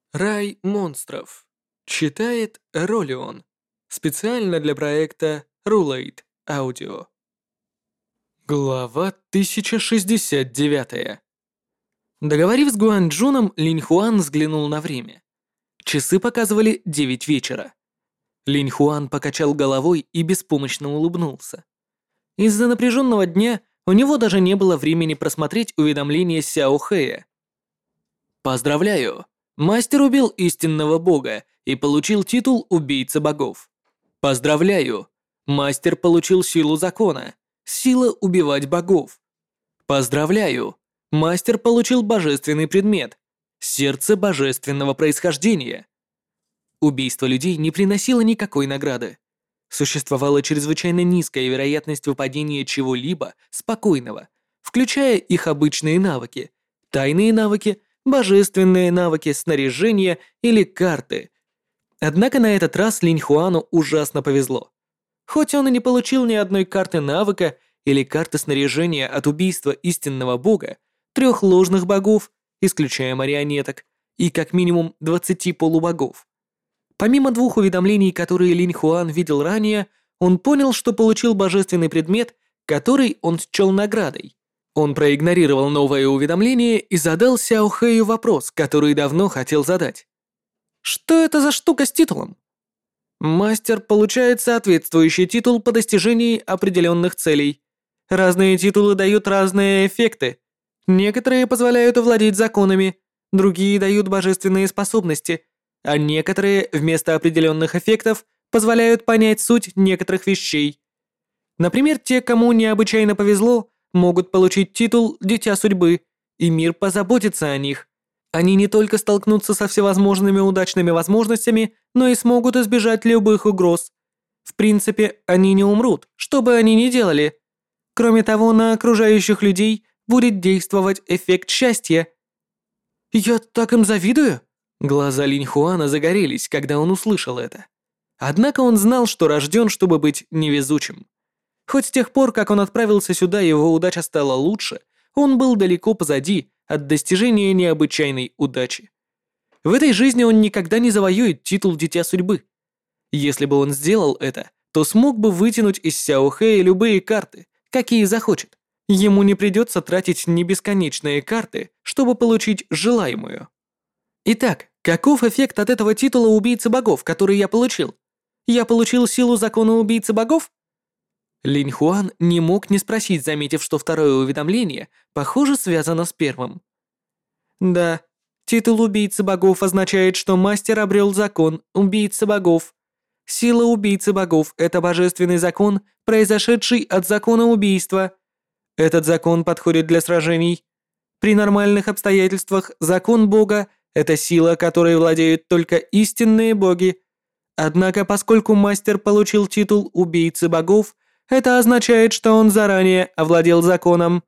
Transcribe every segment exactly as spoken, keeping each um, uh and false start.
Рай монстров. Читает Ролион. Специально для проекта Rulate Audio. Глава тысяча шестьдесят девять. Договорив с Гуанчжуном, Линь Хуан взглянул на время. Часы показывали девять вечера. Линь Хуан покачал головой и беспомощно улыбнулся. Из-за напряженного дня у него даже не было времени просмотреть уведомление Сяо Хэя. «Поздравляю! Мастер убил истинного бога и получил титул убийцы богов. Поздравляю! Мастер получил силу закона, сила убивать богов. Поздравляю! Мастер получил божественный предмет, сердце божественного происхождения». Убийство людей не приносило никакой награды. Существовала чрезвычайно низкая вероятность выпадения чего-либо спокойного, включая их обычные навыки, тайные навыки, божественные навыки, снаряжение или карты. Однако на этот раз Линь Хуану ужасно повезло. Хоть он и не получил ни одной карты навыка или карты снаряжения от убийства истинного бога, трех ложных богов, исключая марионеток, и как минимум двадцати полубогов. Помимо двух уведомлений, которые Линь Хуан видел ранее, он понял, что получил божественный предмет, который он счел наградой. Он проигнорировал новое уведомление и задал Сяо Хэю вопрос, который давно хотел задать. «Что это за штука с титулом?» Мастер получает соответствующий титул по достижении определенных целей. Разные титулы дают разные эффекты. Некоторые позволяют овладеть законами, другие дают божественные способности, а некоторые вместо определенных эффектов позволяют понять суть некоторых вещей. Например, те, кому необычайно повезло, могут получить титул «Дитя судьбы», и мир позаботится о них. Они не только столкнутся со всевозможными удачными возможностями, но и смогут избежать любых угроз. В принципе, они не умрут, что бы они ни делали. Кроме того, на окружающих людей будет действовать эффект счастья. «Я так им завидую!» Глаза Линь Хуана загорелись, когда он услышал это. Однако он знал, что рожден, чтобы быть невезучим. Хоть с тех пор, как он отправился сюда, его удача стала лучше, он был далеко позади от достижения необычайной удачи. В этой жизни он никогда не завоюет титул Дитя Судьбы. Если бы он сделал это, то смог бы вытянуть из Сяо Хэя любые карты, какие захочет. Ему не придется тратить небесконечные карты, чтобы получить желаемую. Итак, каков эффект от этого титула убийцы богов, который я получил? Я получил силу закона убийцы богов? Линь Хуан не мог не спросить, заметив, что второе уведомление, похоже, связано с первым. Да, титул убийцы богов означает, что мастер обрел закон убийцы богов. Сила убийцы богов – это божественный закон, произошедший от закона убийства. Этот закон подходит для сражений. При нормальных обстоятельствах закон бога – это сила, которой владеют только истинные боги. Однако, поскольку мастер получил титул убийцы богов, это означает, что он заранее овладел законом.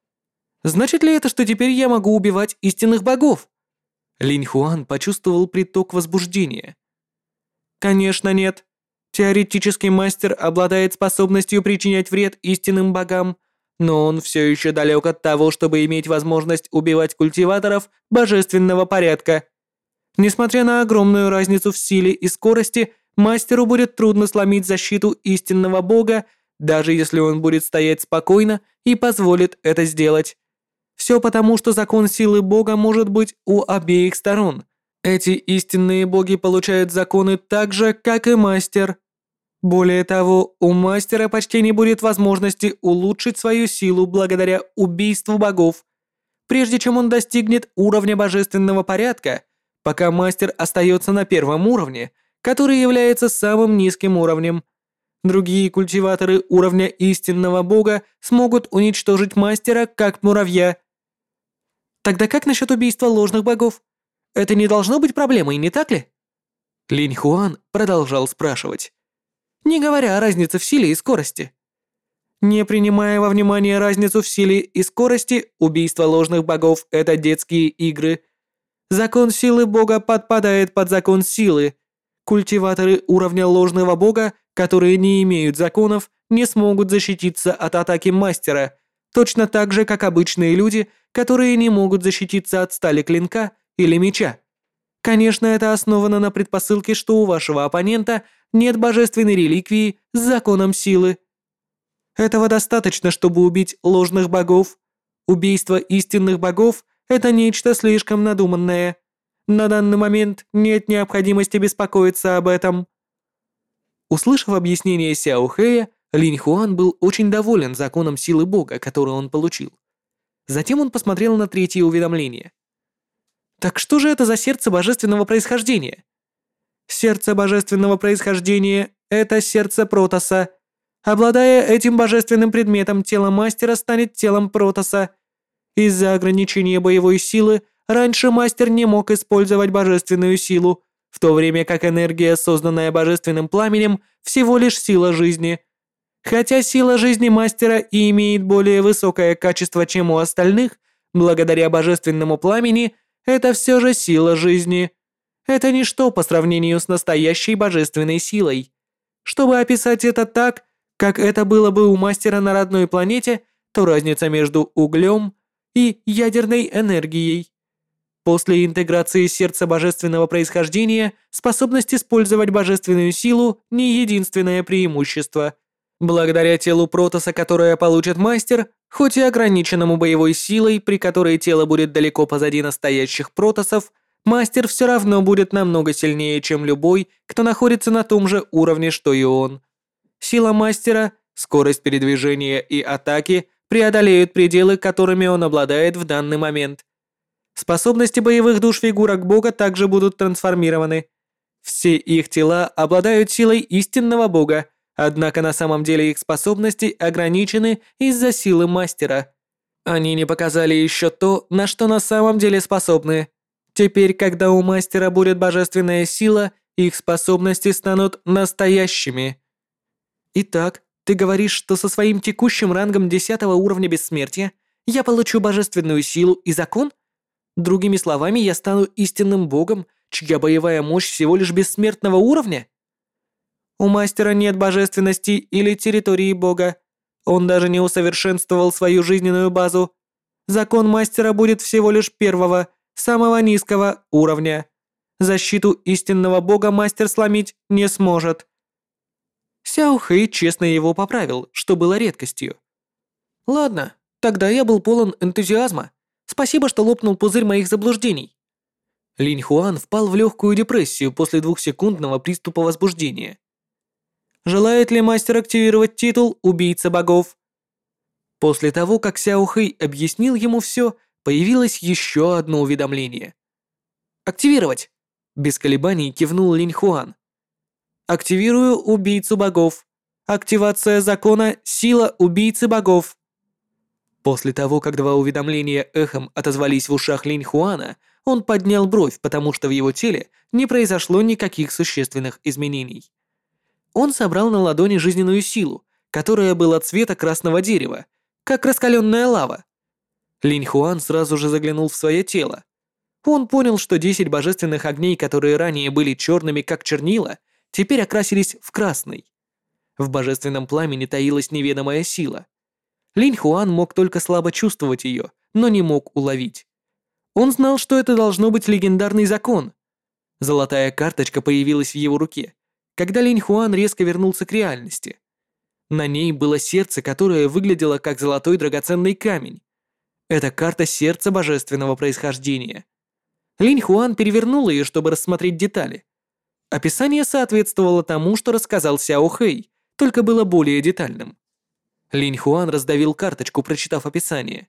Значит ли это, что теперь я могу убивать истинных богов? Линь Хуан почувствовал приток возбуждения. Конечно, нет. Теоретически мастер обладает способностью причинять вред истинным богам, но он все еще далек от того, чтобы иметь возможность убивать культиваторов божественного порядка. Несмотря на огромную разницу в силе и скорости, мастеру будет трудно сломить защиту истинного бога, даже если он будет стоять спокойно и позволит это сделать. Все потому, что закон силы бога может быть у обеих сторон. Эти истинные боги получают законы так же, как и мастер. Более того, у мастера почти не будет возможности улучшить свою силу благодаря убийству богов. Прежде чем он достигнет уровня божественного порядка, пока мастер остается на первом уровне, который является самым низким уровнем, другие культиваторы уровня истинного бога смогут уничтожить мастера как муравья. Тогда как насчет убийства ложных богов? Это не должно быть проблемой, не так ли? Линь Хуан продолжал спрашивать, не говоря о разнице в силе и скорости. Не принимая во внимание разницу в силе и скорости, убийство ложных богов – это детские игры. Закон силы бога подпадает под закон силы. Культиваторы уровня ложного бога, которые не имеют законов, не смогут защититься от атаки мастера, точно так же, как обычные люди, которые не могут защититься от стали клинка или меча. Конечно, это основано на предпосылке, что у вашего оппонента нет божественной реликвии с законом силы. Этого достаточно, чтобы убить ложных богов. Убийство истинных богов – это нечто слишком надуманное. На данный момент нет необходимости беспокоиться об этом. Услышав объяснение Сяо Хэя, Линь Хуан был очень доволен законом силы бога, который он получил. Затем он посмотрел на третье уведомление. Так что же это за сердце божественного происхождения? Сердце божественного происхождения – это сердце Протоса. Обладая этим божественным предметом, тело мастера станет телом Протоса. Из-за ограничения боевой силы раньше мастер не мог использовать божественную силу, в то время как энергия, созданная божественным пламенем, всего лишь сила жизни. Хотя сила жизни мастера и имеет более высокое качество, чем у остальных, благодаря божественному пламени, это все же сила жизни. Это ничто по сравнению с настоящей божественной силой. Чтобы описать это так, как это было бы у мастера на родной планете, то разница между углем и ядерной энергией. После интеграции сердца божественного происхождения, способность использовать божественную силу – не единственное преимущество. Благодаря телу Протоса, которое получит мастер, хоть и ограниченному боевой силой, при которой тело будет далеко позади настоящих Протосов, мастер все равно будет намного сильнее, чем любой, кто находится на том же уровне, что и он. Сила мастера, скорость передвижения и атаки преодолеют пределы, которыми он обладает в данный момент. Способности боевых душ фигурок бога также будут трансформированы. Все их тела обладают силой истинного бога, однако на самом деле их способности ограничены из-за силы мастера. Они не показали еще то, на что на самом деле способны. Теперь, когда у мастера будет божественная сила, их способности станут настоящими. Итак, ты говоришь, что со своим текущим рангом десятого уровня бессмертия я получу божественную силу и закон? Другими словами, я стану истинным богом, чья боевая мощь всего лишь бессмертного уровня? У мастера нет божественности или территории бога. Он даже не усовершенствовал свою жизненную базу. Закон мастера будет всего лишь первого, самого низкого уровня. Защиту истинного бога мастер сломить не сможет. Сяо Хэй честно его поправил, что было редкостью. Ладно, тогда я был полон энтузиазма. Спасибо, что лопнул пузырь моих заблуждений. Линь Хуан впал в легкую депрессию после двухсекундного приступа возбуждения. Желает ли мастер активировать титул «Убийца богов»? После того, как Сяо Хэй объяснил ему все, появилось еще одно уведомление. «Активировать!» – без колебаний кивнул Линь Хуан. «Активирую убийцу богов. Активация закона «Сила убийцы богов». После того, как два уведомления эхом отозвались в ушах Линь Хуана, он поднял бровь, потому что в его теле не произошло никаких существенных изменений. Он собрал на ладони жизненную силу, которая была цвета красного дерева, как раскаленная лава. Линь Хуан сразу же заглянул в свое тело. Он понял, что десять божественных огней, которые ранее были черными, как чернила, теперь окрасились в красный. В божественном пламени таилась неведомая сила. Линь Хуан мог только слабо чувствовать ее, но не мог уловить. Он знал, что это должно быть легендарный закон. Золотая карточка появилась в его руке, когда Линь Хуан резко вернулся к реальности. На ней было сердце, которое выглядело как золотой драгоценный камень. Это карта сердца божественного происхождения. Линь Хуан перевернул ее, чтобы рассмотреть детали. Описание соответствовало тому, что рассказал Сяо Хэй, только было более детальным. Линь Хуан раздавил карточку, прочитав описание.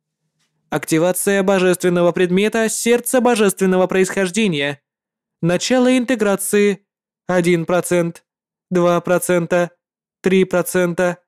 Активация божественного предмета сердца божественного происхождения. Начало интеграции один процент, два процента, три процента.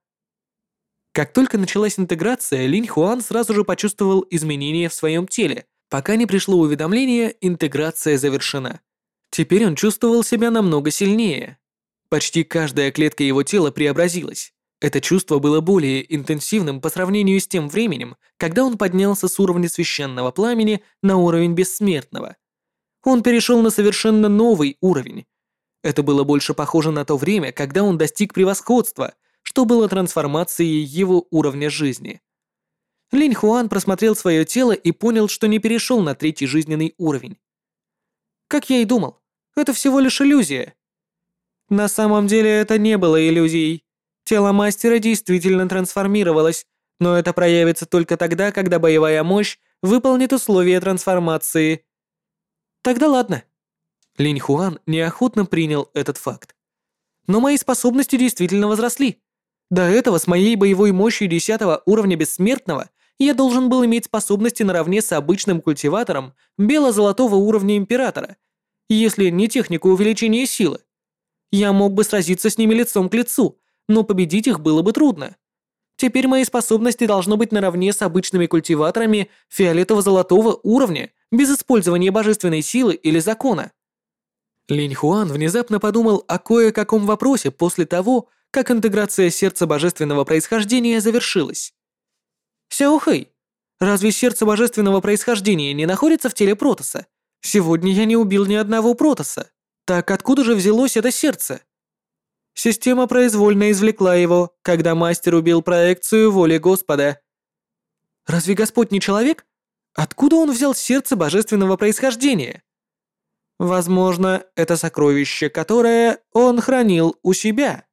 Как только началась интеграция, Линь Хуан сразу же почувствовал изменения в своем теле, пока не пришло уведомление «Интеграция завершена». Теперь он чувствовал себя намного сильнее. Почти каждая клетка его тела преобразилась. Это чувство было более интенсивным по сравнению с тем временем, когда он поднялся с уровня священного пламени на уровень бессмертного. Он перешел на совершенно новый уровень. Это было больше похоже на то время, когда он достиг превосходства, что было трансформацией его уровня жизни. Линь Хуан просмотрел свое тело и понял, что не перешел на третий жизненный уровень. Как я и думал, это всего лишь иллюзия. На самом деле это не было иллюзией. Тело мастера действительно трансформировалось, но это проявится только тогда, когда боевая мощь выполнит условия трансформации. Тогда ладно. Линь Хуан неохотно принял этот факт. Но мои способности действительно возросли. До этого с моей боевой мощью десятого уровня бессмертного я должен был иметь способности наравне с обычным культиватором бело-золотого уровня императора, если не технику увеличения силы. Я мог бы сразиться с ними лицом к лицу, но победить их было бы трудно. Теперь мои способности должны быть наравне с обычными культиваторами фиолетово-золотого уровня, без использования божественной силы или закона. Линь Хуан внезапно подумал о кое-каком вопросе после того, как интеграция сердца божественного происхождения завершилась. «Сяохэй, разве сердце божественного происхождения не находится в теле Протоса? Сегодня я не убил ни одного Протоса. Так откуда же взялось это сердце?» Система произвольно извлекла его, когда мастер убил проекцию воли Господа. «Разве Господь не человек? Откуда он взял сердце божественного происхождения?» «Возможно, это сокровище, которое он хранил у себя».